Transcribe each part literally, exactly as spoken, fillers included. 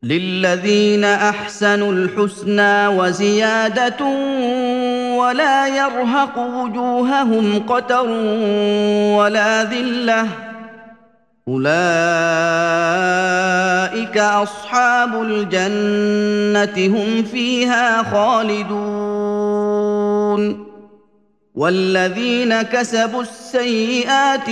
للذين احسنوا الحسنى وزياده ولا يرهق وجوههم قتر ولا ذله اولئك اصحاب الجنه هم فيها خالدون والذين كسبوا السيئات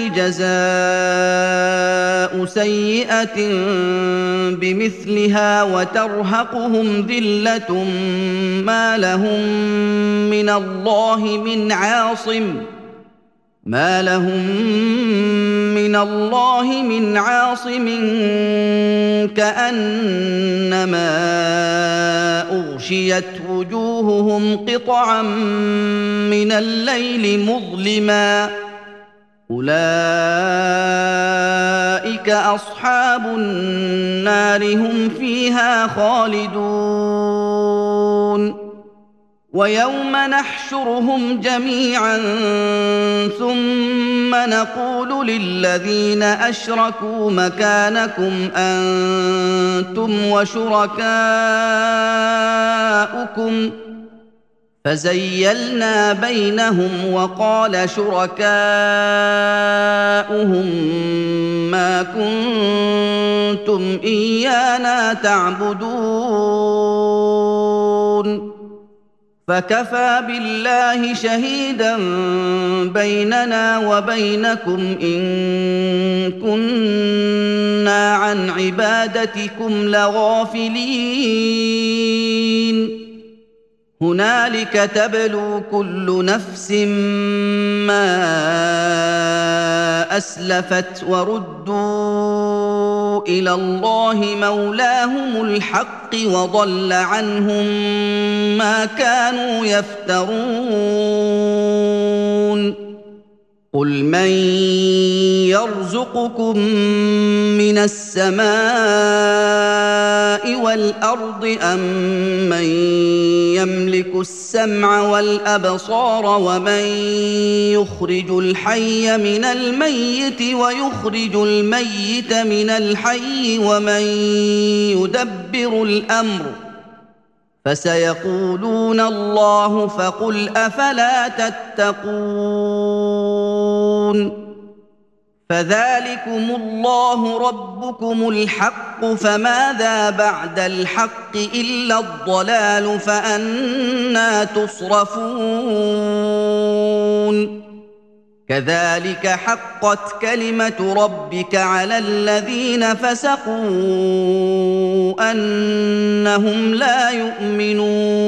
جزاء سيئه بمثلها وترهقهم ذله ما لهم من الله من عاصم ما لهم من الله من عاصم كأنما أغشيت وجوههم قطعا من الليل مظلما أولئك أصحاب النار هم فيها خالدون ويوم نحشرهم جميعا ثم نقول للذين أشركوا مكانكم أنتم وشركاؤكم فزيلنا بينهم وقال شركاؤهم ما كنتم إيانا تعبدون فكفى بالله شهيدا بيننا وبينكم إن كنا عن عبادتكم لغافلين هنالك تبلو كل نفس ما أسلفت وردوا إلى الله مولاهم الحق وضل عنهم ما كانوا يفترون قل من يرزقكم من السماء والأرض أم من يملك السمع والأبصار ومن يخرج الحي من الميت ويخرج الميت من الحي ومن يدبر الأمر فسيقولون الله فقل أفلا تتقون فذلكم الله ربكم الحق فماذا بعد الحق إلا الضلال فأنى تصرفون كذلك حقت كلمة ربك على الذين فسقوا أنهم لا يؤمنون